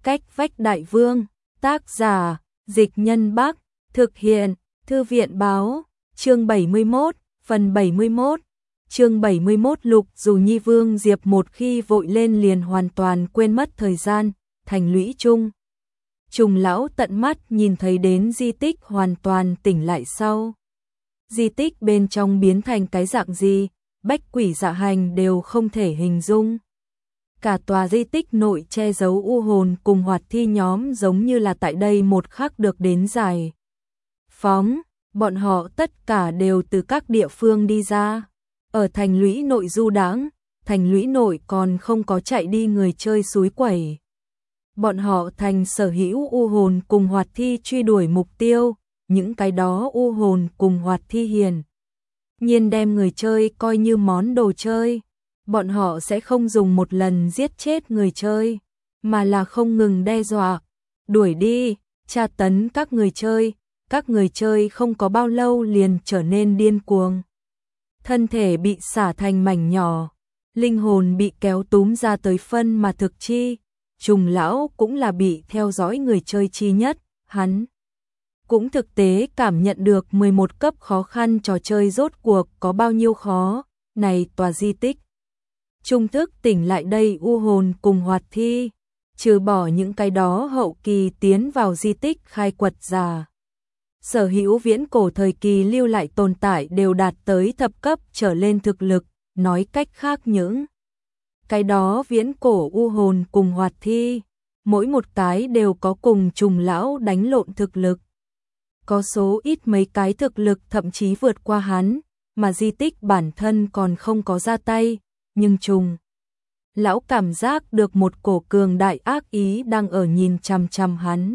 Cách vách đại vương, tác giả, Dịch Nhân Bắc, thực hiện, Thư viện báo, chương 71, phần 71. Chương 71 Lục dù Nhi Vương Diệp một khi vội lên liền hoàn toàn quên mất thời gian, thành lũy chung. Trùng lão tận mắt nhìn thấy đến di tích hoàn toàn tỉnh lại sau. Di tích bên trong biến thành cái dạng gì, bách quỷ dạ hành đều không thể hình dung. Cả tòa di tích nội che giấu u hồn cùng hoạt thi nhóm giống như là tại đây một khắc được đến giải phóng, bọn họ tất cả đều từ các địa phương đi ra. Ở thành lũy nội du đãng, thành lũy nội còn không có chạy đi người chơi suối quẩy. Bọn họ thành sở hữu u hồn cùng hoạt thi truy đuổi mục tiêu, những cái đó u hồn cùng hoạt thi hiền nhiên đem người chơi coi như món đồ chơi. Bọn họ sẽ không dùng một lần giết chết người chơi, mà là không ngừng đe dọa, đuổi đi, tra tấn các người chơi không có bao lâu liền trở nên điên cuồng. Thân thể bị xả thành mảnh nhỏ, linh hồn bị kéo túm ra tới phân mà thực chi, trùng lão cũng là bị theo dõi người chơi chi nhất, hắn cũng thực tế cảm nhận được 11 cấp khó khăn trò chơi rốt cuộc có bao nhiêu khó, này tòa di tích. Trung thức tỉnh lại đây u hồn cùng hoạt thi, trừ bỏ những cái đó hậu kỳ tiến vào di tích khai quật giả. Sở hữu viễn cổ thời kỳ lưu lại tồn tại đều đạt tới thập cấp trở lên thực lực, nói cách khác những cái đó viễn cổ u hồn cùng hoạt thi, mỗi một cái đều có cùng trùng lão đánh lộn thực lực. Có số ít mấy cái thực lực thậm chí vượt qua hắn, mà di tích bản thân còn không có ra tay, nhưng trùng lão cảm giác được một cổ cường đại ác ý đang ở nhìn chằm chằm hắn.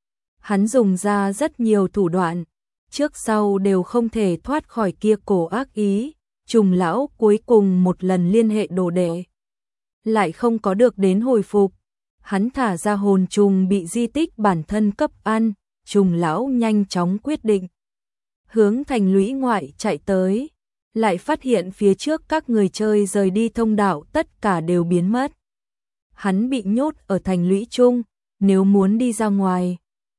Hắn dùng ra rất nhiều thủ đoạn, trước sau đều không thể thoát khỏi kia cổ ác ý, trùng lão cuối cùng một lần liên hệ đồ đệ, lại không có được đến hồi phục. Hắn thả ra hồn trùng bị di tích bản thân cấp ăn, trùng lão nhanh chóng quyết định hướng thành lũy ngoại chạy tới, lại phát hiện phía trước các người chơi rời đi thông đạo tất cả đều biến mất. Hắn bị nhốt ở thành lũy chung, nếu muốn đi ra ngoài,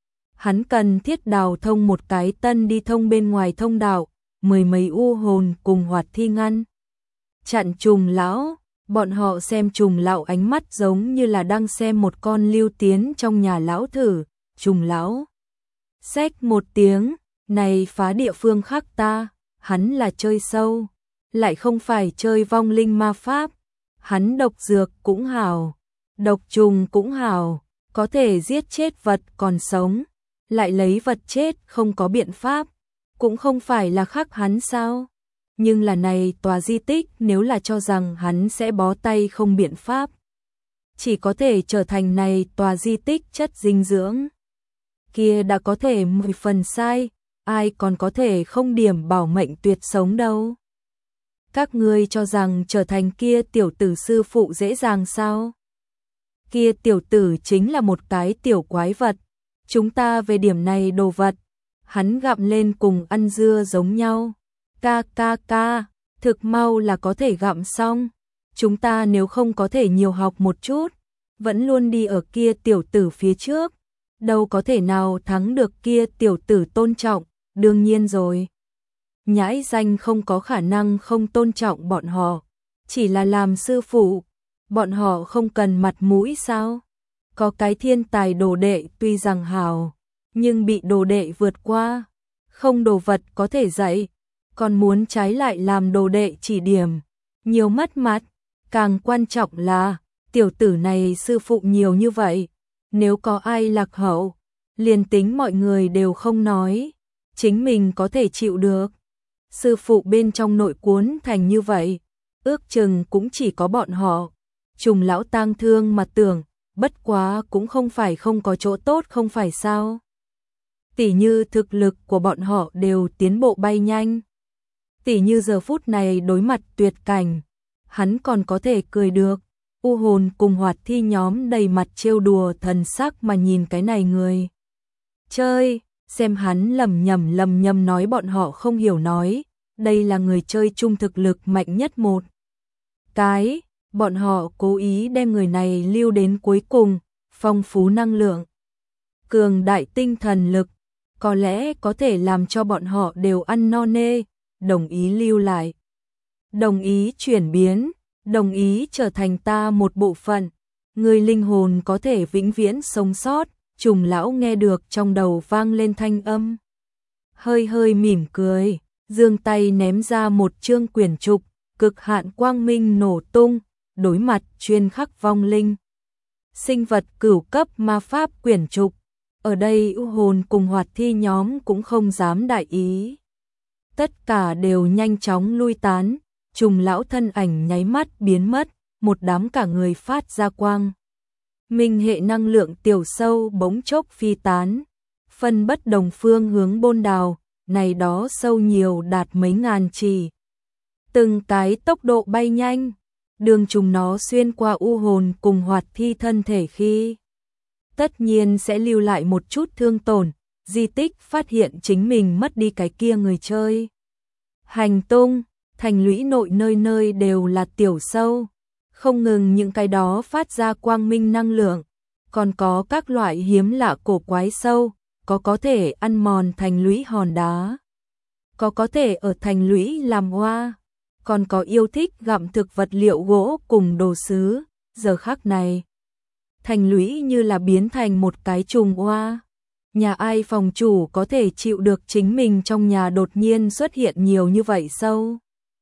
hắn cần thiết đào thông một cái tân đi thông bên ngoài thông đạo, mười mấy u hồn cùng hoạt thi ngăn chặn trùng lão. Bọn họ xem trùng lão ánh mắt giống như là đang xem một con lưu tiến trong nhà lão thử. Trùng lão xách một tiếng, này phá địa phương khác ta, hắn là chơi sâu, lại không phải chơi vong linh ma pháp. Hắn độc dược cũng hảo, độc trùng cũng hảo, có thể giết chết vật còn sống, lại lấy vật chết không có biện pháp, cũng không phải là khác hắn sao? Nhưng là này tòa di tích nếu là cho rằng hắn sẽ bó tay không biện pháp, chỉ có thể trở thành này tòa di tích chất dinh dưỡng. Kia đã có thể 10 phần sai, ai còn có thể không điểm bảo mệnh tuyệt sống đâu. Các ngươi cho rằng trở thành kia tiểu tử sư phụ dễ dàng sao? Kia tiểu tử chính là một cái tiểu quái vật, chúng ta về điểm này đồ vật, hắn gặm lên cùng ăn dưa giống nhau. Ca, thực mau là có thể gặm xong, chúng ta nếu không có thể nhiều học một chút, vẫn luôn đi ở kia tiểu tử phía trước, đâu có thể nào thắng được kia tiểu tử tôn trọng, đương nhiên rồi. Nhãi danh không có khả năng không tôn trọng bọn họ, chỉ là làm sư phụ, bọn họ không cần mặt mũi sao? Có cái thiên tài đồ đệ tuy rằng hào, nhưng bị đồ đệ vượt qua, không đồ vật có thể dạy, còn muốn trái lại làm đồ đệ chỉ điểm, nhiều mất mặt. Càng quan trọng là, tiểu tử này sư phụ nhiều như vậy, nếu có ai lạc hậu, liền tính mọi người đều không nói, chính mình có thể chịu được. Sư phụ bên trong nội cuốn thành như vậy, ước chừng cũng chỉ có bọn họ. Trùng lão tang thương mà tưởng, bất quá cũng không phải không có chỗ tốt không phải sao. Tỉ như thực lực của bọn họ đều tiến bộ bay nhanh. Tỉ như giờ phút này đối mặt tuyệt cảnh, hắn còn có thể cười được. U hồn cùng hoạt thi nhóm đầy mặt trêu đùa thần sắc mà nhìn cái này người chơi, xem hắn lầm nhầm nói bọn họ không hiểu nói, đây là người chơi chung thực lực mạnh nhất một cái, bọn họ cố ý đem người này lưu đến cuối cùng, phong phú năng lượng, cường đại tinh thần lực, có lẽ có thể làm cho bọn họ đều ăn no nê, đồng ý lưu lại, đồng ý chuyển biến, đồng ý trở thành ta một bộ phận, người linh hồn có thể vĩnh viễn sống sót. Trùng lão nghe được trong đầu vang lên thanh âm, hơi hơi mỉm cười, giương tay ném ra một chương quyển trục, cực hạn quang minh nổ tung, đối mặt chuyên khắc vong linh. Sinh vật cửu cấp ma pháp quyển trục, ở đây u hồn cùng hoạt thi nhóm cũng không dám đại ý. Tất cả đều nhanh chóng lui tán, trùng lão thân ảnh nháy mắt biến mất, một đám cả người phát ra quang. Minh hệ năng lượng tiểu sâu bỗng chốc phi tán, phân bất đồng phương hướng bôn đào, này đó sâu nhiều đạt mấy ngàn chỉ. Từng cái tốc độ bay nhanh, đường chúng nó xuyên qua u hồn cùng hoạt thi thân thể khi tất nhiên sẽ lưu lại một chút thương tổn, di tích phát hiện chính mình mất đi cái kia người chơi. Hành tung, thành lũy nội nơi nơi đều là tiểu sâu, không ngừng những cái đó phát ra quang minh năng lượng, còn có các loại hiếm lạ cổ quái sâu, có thể ăn mòn thành lũy hòn đá, có thể ở thành lũy làm hoa, còn có yêu thích gặm thực vật liệu gỗ cùng đồ sứ. Giờ khắc này, thành lũy như là biến thành một cái trùng hoa. Nhà ai phòng chủ có thể chịu được chính mình trong nhà đột nhiên xuất hiện nhiều như vậy sâu.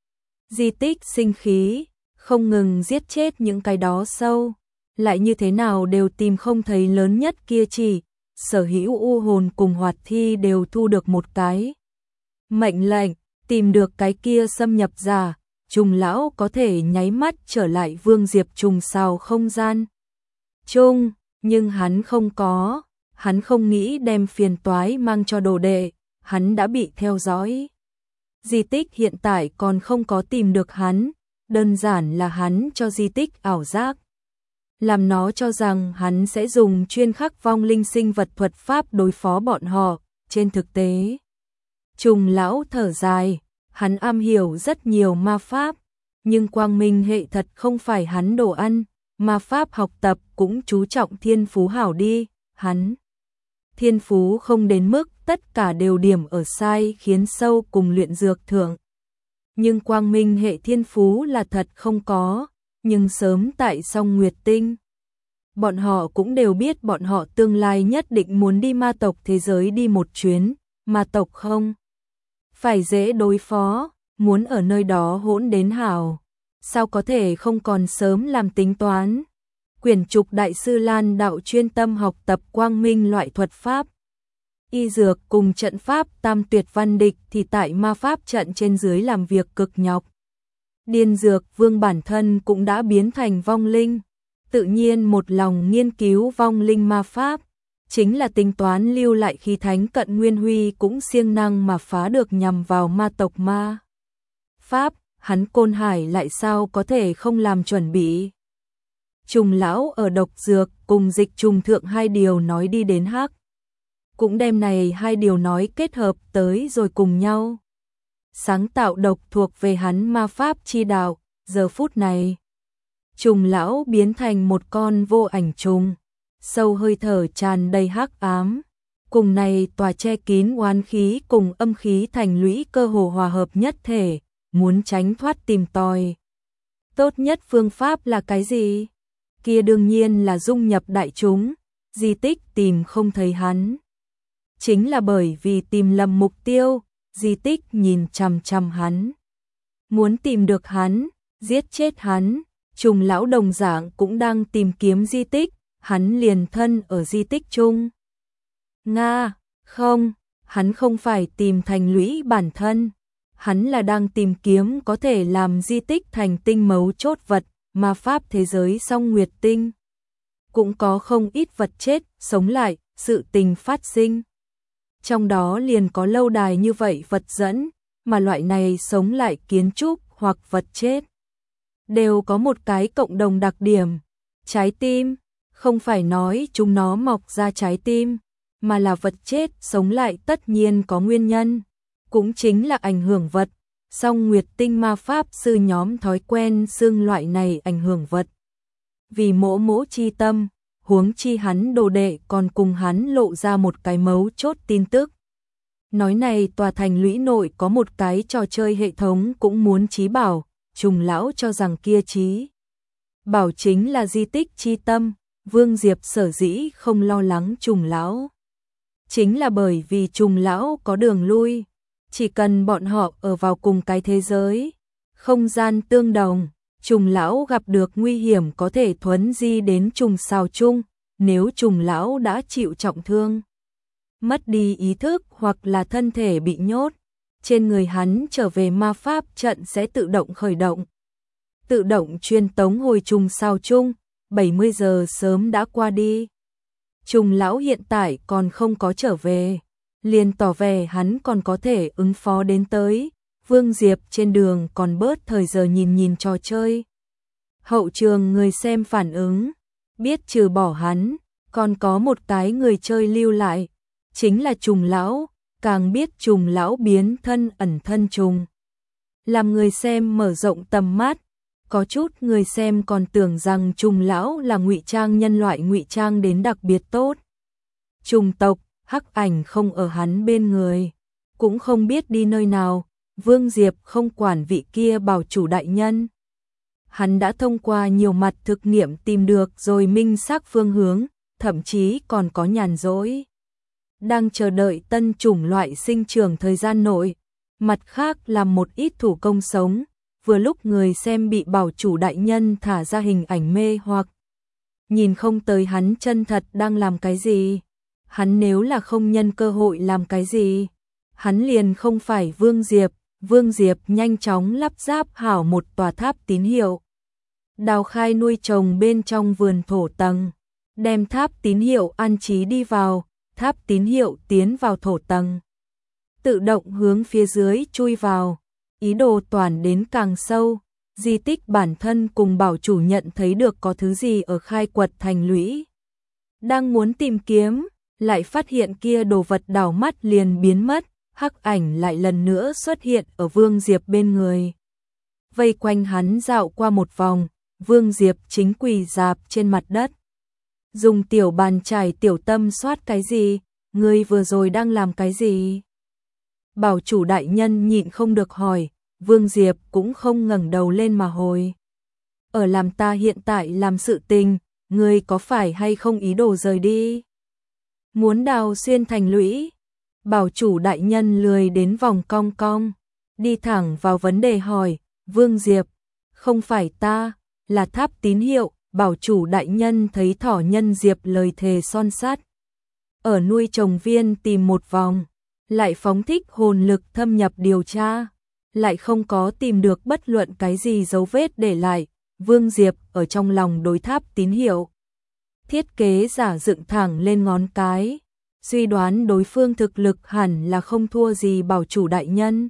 Di tích sinh khí, không ngừng giết chết những cái đó sâu, lại như thế nào đều tìm không thấy lớn nhất kia chỉ, sở hữu u hồn cùng hoạt thi đều thu được một cái mệnh lệnh, tìm được cái kia xâm nhập giả, trùng lão có thể nháy mắt trở lại Vương Diệp trùng sao không gian chung, nhưng hắn không có, hắn không nghĩ đem phiền toái mang cho đồ đệ, hắn đã bị theo dõi. Di tích hiện tại còn không có tìm được hắn, đơn giản là hắn cho di tích ảo giác, làm nó cho rằng hắn sẽ dùng chuyên khắc vong linh sinh vật thuật pháp đối phó bọn họ. Trên thực tế, trùng lão thở dài, hắn am hiểu rất nhiều ma pháp, nhưng quang minh hệ thật không phải hắn đồ ăn, ma pháp học tập cũng chú trọng thiên phú hảo đi, hắn thiên phú không đến mức tất cả đều điểm ở sai khiến sâu cùng luyện dược thượng. Nhưng quang minh hệ thiên phú là thật không có, nhưng sớm tại Song Nguyệt Tinh, bọn họ cũng đều biết bọn họ tương lai nhất định muốn đi ma tộc thế giới đi một chuyến, ma tộc không phải dễ đối phó, muốn ở nơi đó hỗn đến hảo, sao có thể không còn sớm làm tính toán. Quyển trục đại sư Lan đạo chuyên tâm học tập quang minh loại thuật pháp, y dược cùng trận pháp tam tuyệt văn địch thì tại ma pháp trận trên dưới làm việc cực nhọc. Điên dược vương bản thân cũng đã biến thành vong linh, tự nhiên một lòng nghiên cứu vong linh ma pháp, chính là tính toán lưu lại khi thánh cận nguyên huy cũng siêng năng mà phá được nhằm vào ma tộc ma pháp, hắn Côn Hải lại sao có thể không làm chuẩn bị. Trùng lão ở độc dược cùng dịch trùng thượng hai điều nói đi đến hắc, cũng đem này hai điều nói kết hợp tới rồi cùng nhau. Sáng tạo độc thuộc về hắn ma pháp chi đạo, giờ phút này, trùng lão biến thành một con vô ảnh trùng, sâu hơi thở tràn đầy hắc ám, cùng này tòa che kín oán khí cùng âm khí thành lũy cơ hồ hòa hợp nhất thể, muốn tránh thoát tìm tòi. Tốt nhất phương pháp là cái gì? Kia đương nhiên là dung nhập đại chúng, di tích tìm không thấy hắn. Chính là bởi vì tìm lầm mục tiêu, di tích nhìn chằm chằm hắn. Muốn tìm được hắn, giết chết hắn, trùng lão đồng dạng cũng đang tìm kiếm di tích, hắn liền thân ở di tích chung. Nga, không, hắn không phải tìm thành lũy bản thân, hắn là đang tìm kiếm có thể làm di tích thành tinh mấu chốt vật, ma pháp thế giới Song Nguyệt Tinh. Cũng có không ít vật chết, sống lại, sự tình phát sinh. Trong đó liền có lâu đài như vậy vật dẫn, mà loại này sống lại kiến trúc hoặc vật chết đều có một cái cộng đồng đặc điểm, trái tim, không phải nói chúng nó mọc ra trái tim, mà là vật chết sống lại tất nhiên có nguyên nhân, cũng chính là ảnh hưởng vật. Song Nguyệt Tinh ma pháp sư nhóm thói quen xưng loại này ảnh hưởng vật vì mỗ mỗ chi tâm, huống chi hắn đồ đệ còn cùng hắn lộ ra một cái mấu chốt tin tức. Nói này tòa thành lũy nội có một cái trò chơi hệ thống cũng muốn trí bảo, Trùng lão cho rằng kia trí bảo chính là di tích chi tâm, Vương Diệp sở dĩ không lo lắng Trùng lão. Chính là bởi vì Trùng lão có đường lui, chỉ cần bọn họ ở vào cùng cái thế giới, không gian tương đồng, Trùng lão gặp được nguy hiểm có thể thuấn di đến trùng sao chung, nếu Trùng lão đã chịu trọng thương, mất đi ý thức hoặc là thân thể bị nhốt, trên người hắn trở về ma pháp trận sẽ tự động khởi động. Tự động truyền tống hồi trùng sao chung, 70 giờ sớm đã qua đi. Trùng lão hiện tại còn không có trở về, liền tỏ vẻ hắn còn có thể ứng phó đến tới. Vương Diệp trên đường còn bớt thời giờ nhìn trò chơi. Hậu trường người xem phản ứng, biết trừ bỏ hắn, còn có một cái người chơi lưu lại, chính là Trùng lão, càng biết Trùng lão biến thân ẩn thân trùng. Làm người xem mở rộng tầm mắt, có chút người xem còn tưởng rằng Trùng lão là ngụy trang nhân loại ngụy trang đến đặc biệt tốt. Trùng tộc, Hắc Ảnh không ở hắn bên người, cũng không biết đi nơi nào, Vương Diệp không quản vị kia bảo chủ đại nhân. Hắn đã thông qua nhiều mặt thực nghiệm tìm được rồi minh xác phương hướng, thậm chí còn có nhàn rỗi. Đang chờ đợi tân chủng loại sinh trưởng thời gian nội, mặt khác làm một ít thủ công sống, vừa lúc người xem bị bảo chủ đại nhân thả ra hình ảnh mê hoặc. Nhìn không tới hắn chân thật đang làm cái gì, hắn nếu là không nhân cơ hội làm cái gì, hắn liền không phải Vương Diệp. Vương Diệp nhanh chóng lắp ráp hảo một tòa tháp tín hiệu. Đào khai nuôi trồng bên trong vườn thổ tầng, đem tháp tín hiệu an trí đi vào, tháp tín hiệu tiến vào thổ tầng. Tự động hướng phía dưới chui vào, ý đồ toàn đến càng sâu, di tích bản thân cùng bảo chủ nhận thấy được có thứ gì ở khai quật thành lũy. Đang muốn tìm kiếm, lại phát hiện kia đồ vật đảo mắt liền biến mất. Hắc Ảnh lại lần nữa xuất hiện ở Vương Diệp bên người. Vây quanh hắn dạo qua một vòng, Vương Diệp chính quỳ rạp trên mặt đất. Dùng tiểu bàn chải tiểu tâm soát cái gì, ngươi vừa rồi đang làm cái gì? Bảo chủ đại nhân nhịn không được hỏi, Vương Diệp cũng không ngẩng đầu lên mà hồi. Ở làm ta hiện tại làm sự tình, ngươi có phải hay không ý đồ rời đi? Muốn đào xuyên thành lũy? Bảo chủ đại nhân lười đến vòng cong cong, đi thẳng vào vấn đề hỏi, Vương Diệp, không phải ta, là tháp tín hiệu. Bảo chủ đại nhân thấy thỏ nhân Diệp lời thề son sắt. Ở nuôi trồng viên tìm một vòng, lại phóng thích hồn lực thâm nhập điều tra, lại không có tìm được bất luận cái gì dấu vết để lại. Vương Diệp ở trong lòng đối tháp tín hiệu thiết kế giả dựng thẳng lên ngón cái, suy đoán đối phương thực lực hẳn là không thua gì bảo chủ đại nhân.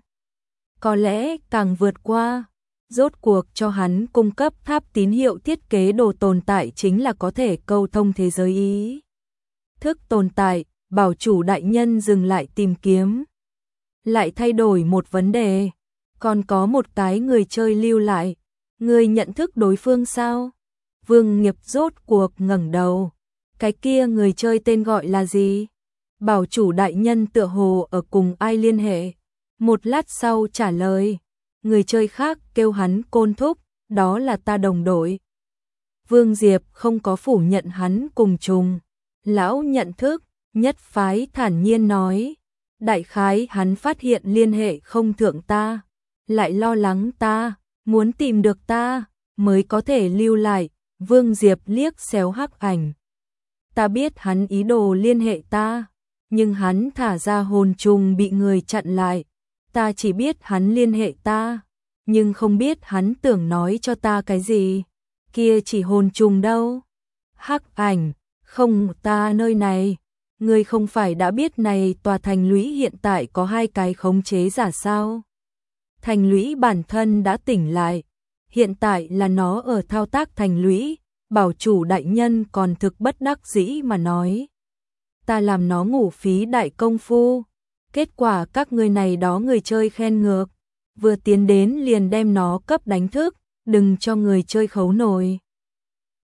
Có lẽ càng vượt qua, rốt cuộc cho hắn cung cấp tháp tín hiệu thiết kế đồ tồn tại chính là có thể câu thông thế giới ý thức tồn tại. Bảo chủ đại nhân dừng lại tìm kiếm, lại thay đổi một vấn đề, còn có một cái người chơi lưu lại, người nhận thức đối phương sao? Vương Nghiệp rốt cuộc ngẩng đầu, cái kia người chơi tên gọi là gì? Bảo chủ đại nhân tựa hồ ở cùng ai liên hệ, một lát sau trả lời, người chơi khác kêu hắn Côn Thúc, đó là ta đồng đội. Vương Diệp không có phủ nhận hắn cùng trùng, lão nhận thức, nhất phái thản nhiên nói, đại khái hắn phát hiện liên hệ không thượng ta, lại lo lắng ta, muốn tìm được ta, mới có thể lưu lại. Vương Diệp liếc xéo Hắc Ảnh, ta biết hắn ý đồ liên hệ ta, nhưng hắn thả ra hồn trùng bị người chặn lại, ta chỉ biết hắn liên hệ ta, nhưng không biết hắn tưởng nói cho ta cái gì, kia chỉ hồn trùng đâu. Hắc Ảnh, không, ta nơi này, ngươi không phải đã biết này tòa thành lũy hiện tại có 2 cái khống chế giả sao? Thành lũy bản thân đã tỉnh lại, hiện tại là nó ở thao tác thành lũy. Bảo chủ đại nhân còn thực bất đắc dĩ mà nói, ta làm nó ngủ phí đại công phu, kết quả các người này đó người chơi khen ngược, vừa tiến đến liền đem nó cấp đánh thức, đừng cho người chơi khấu nổi.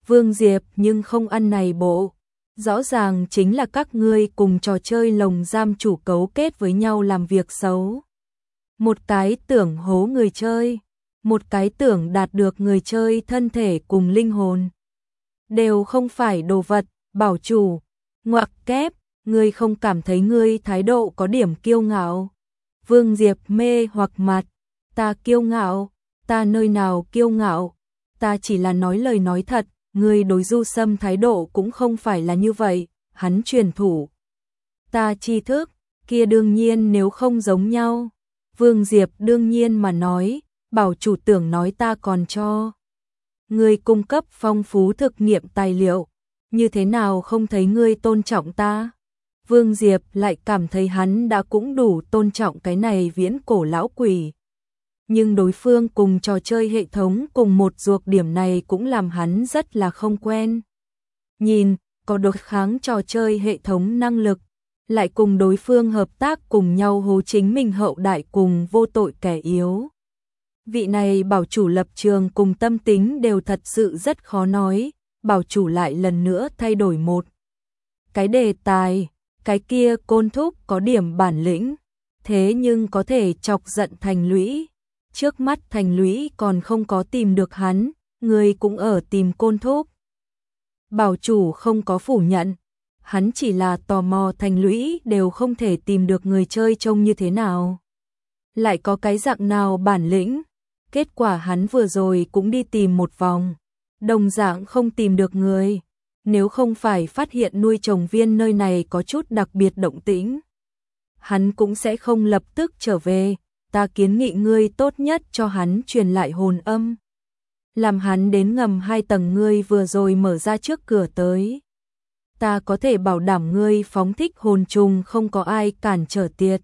Vương Diệp nhưng không ăn này bộ. Rõ ràng chính là các ngươi cùng trò chơi lồng giam chủ cấu kết với nhau làm việc xấu. Một cái tưởng hố người chơi, một cái tưởng đạt được người chơi thân thể cùng linh hồn. Đều không phải đồ vật, bảo chủ. Ngoặc kép, ngươi không cảm thấy ngươi thái độ có điểm kiêu ngạo. Vương Diệp mê hoặc mặt, ta kiêu ngạo, ta nơi nào kiêu ngạo, ta chỉ là nói lời nói thật, ngươi đối Du Sâm thái độ cũng không phải là như vậy, hắn truyền thủ. Ta tri thức, kia đương nhiên nếu không giống nhau. Vương Diệp đương nhiên mà nói, bảo chủ tưởng nói ta còn cho ngươi cung cấp phong phú thực nghiệm tài liệu, như thế nào không thấy ngươi tôn trọng ta. Vương Diệp lại cảm thấy hắn đã cũng đủ tôn trọng cái này viễn cổ lão quỷ. Nhưng đối phương cùng trò chơi hệ thống cùng một ruột điểm này cũng làm hắn rất là không quen. Nhìn, có đối kháng trò chơi hệ thống năng lực, lại cùng đối phương hợp tác cùng nhau hố chính mình hậu đại cùng vô tội kẻ yếu. Vị này bảo chủ lập trường cùng tâm tính đều thật sự rất khó nói, bảo chủ lại lần nữa thay đổi một cái đề tài, cái kia Côn Thúc có điểm bản lĩnh, thế nhưng có thể chọc giận Thành Lũy. Trước mắt Thành Lũy còn không có tìm được hắn, người cũng ở tìm Côn Thúc. Bảo chủ không có phủ nhận, hắn chỉ là tò mò Thành Lũy đều không thể tìm được người chơi trông như thế nào. Lại có cái dạng nào bản lĩnh, kết quả hắn vừa rồi cũng đi tìm một vòng, đồng dạng không tìm được người. Nếu không phải phát hiện nuôi trồng viên nơi này có chút đặc biệt động tĩnh, hắn cũng sẽ không lập tức trở về. Ta kiến nghị ngươi tốt nhất cho hắn truyền lại hồn âm, làm hắn đến ngầm 2 tầng ngươi vừa rồi mở ra trước cửa tới. Ta có thể bảo đảm ngươi phóng thích hồn trùng không có ai cản trở tiệt.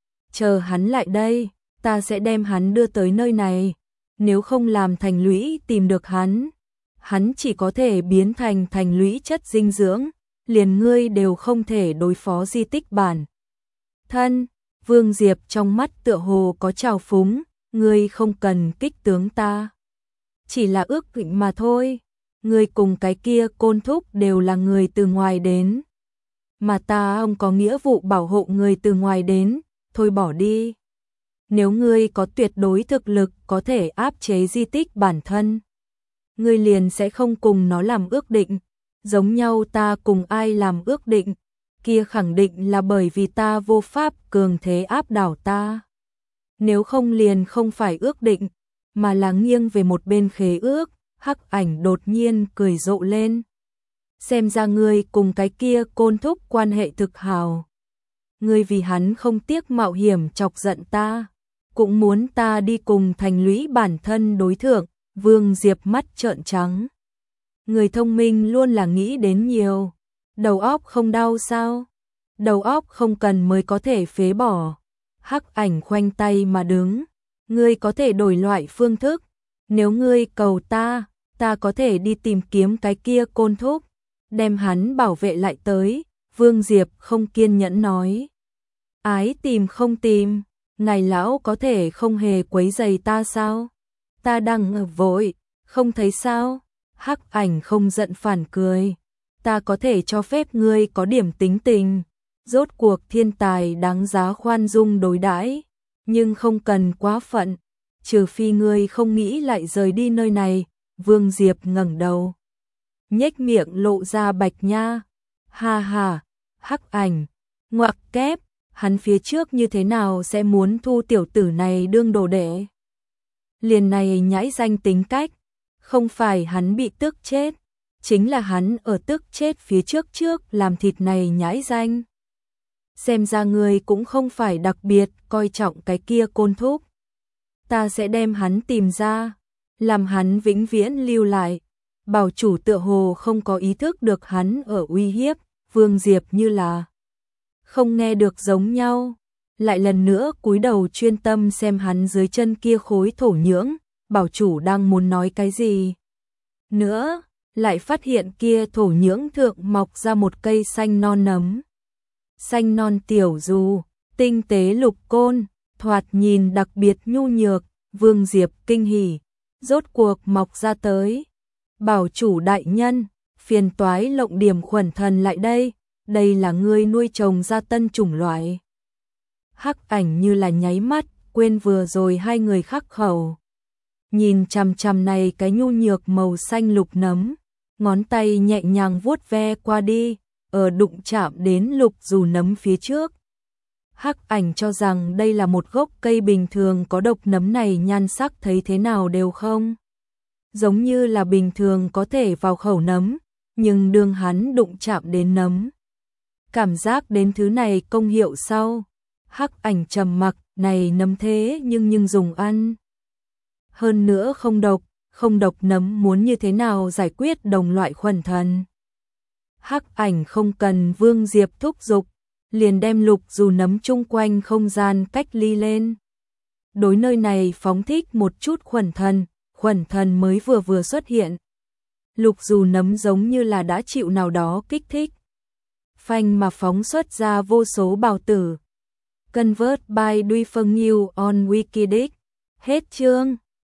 Chờ hắn lại đây, ta sẽ đem hắn đưa tới nơi này. Nếu không làm Thành Lũy tìm được hắn, hắn chỉ có thể biến thành Thành Lũy chất dinh dưỡng, liền ngươi đều không thể đối phó di tích bản thân. Vương Diệp trong mắt tựa hồ có trào phúng, ngươi không cần kích tướng ta. Chỉ là ước định mà thôi, ngươi cùng cái kia Côn Thúc đều là người từ ngoài đến. Mà ta không có nghĩa vụ bảo hộ người từ ngoài đến, thôi bỏ đi. Nếu ngươi có tuyệt đối thực lực có thể áp chế di tích bản thân, ngươi liền sẽ không cùng nó làm ước định, giống nhau ta cùng ai làm ước định. Kia khẳng định là bởi vì ta vô pháp cường thế áp đảo ta. Nếu không liền không phải ước định, mà là nghiêng về một bên khế ước. Hắc Ảnh đột nhiên cười rộ lên. Xem ra ngươi cùng cái kia Côn Thúc quan hệ thực hào. Ngươi vì hắn không tiếc mạo hiểm chọc giận ta, cũng muốn ta đi cùng Thành Lũy bản thân đối thượng. Vương Diệp mắt trợn trắng. Người thông minh luôn là nghĩ đến nhiều. Đầu óc không đau sao? Đầu óc không cần mới có thể phế bỏ. Hắc Ảnh khoanh tay mà đứng. Ngươi có thể đổi loại phương thức. Nếu ngươi cầu ta, ta có thể đi tìm kiếm cái kia Côn Thúc, đem hắn bảo vệ lại tới. Vương Diệp không kiên nhẫn nói. Ái tìm không tìm, ngài lão có thể không hề quấy rầy ta sao? Ta đang ở vội, không thấy sao? Hắc Ảnh không giận phản cười. Ta có thể cho phép ngươi có điểm tính tình, rốt cuộc thiên tài đáng giá khoan dung đối đãi, nhưng không cần quá phận, trừ phi ngươi không nghĩ lại rời đi nơi này. Vương Diệp ngẩng đầu, nhếch miệng lộ ra bạch nha. Ha ha, Hắc Ảnh, ngoặc kép, hắn phía trước như thế nào sẽ muốn thu tiểu tử này đương đồ đệ? Liền này nhãi danh tính cách, không phải hắn bị tức chết, chính là hắn ở tức chết phía trước làm thịt này nhãi danh. Xem ra người cũng không phải đặc biệt coi trọng cái kia Côn Thúc. Ta sẽ đem hắn tìm ra, làm hắn vĩnh viễn lưu lại. Bảo chủ tựa hồ không có ý thức được hắn ở uy hiếp. Vương Diệp như là không nghe được giống nhau, lại lần nữa cúi đầu chuyên tâm xem hắn dưới chân kia khối thổ nhưỡng. Bảo chủ đang muốn nói cái gì nữa, lại phát hiện kia thổ nhưỡng thượng mọc ra một cây xanh non nấm. Xanh non tiểu dù, tinh tế lục côn, thoạt nhìn đặc biệt nhu nhược. Vương Diệp kinh hỉ, rốt cuộc mọc ra tới. Bảo chủ đại nhân, phiền toái lộng điểm khuẩn thần lại đây là ngươi nuôi trồng ra tân chủng loại. Hắc Ảnh như là nháy mắt, quên vừa rồi hai người khắc khẩu. Nhìn chằm chằm này cái nhu nhược màu xanh lục nấm, ngón tay nhẹ nhàng vuốt ve qua đi, ở đụng chạm đến lục dù nấm phía trước. Hắc Ảnh cho rằng đây là một gốc cây bình thường có độc, nấm này nhan sắc thấy thế nào đều không giống như là bình thường có thể vào khẩu nấm, nhưng đương hắn đụng chạm đến nấm, cảm giác đến thứ này công hiệu sau, Hắc Ảnh trầm mặc, này nấm thế nhưng dùng ăn. Hơn nữa không độc nấm muốn như thế nào giải quyết đồng loại khuẩn thần. Hắc Ảnh không cần Vương Diệp thúc giục, liền đem lục dù nấm chung quanh không gian cách ly lên. Đối nơi này phóng thích một chút khuẩn thần mới vừa xuất hiện. Lục dù nấm giống như là đã chịu nào đó kích thích. Phanh mà phóng xuất ra vô số bào tử. Convert by Duy Phân New on Wikidic. Hết chương.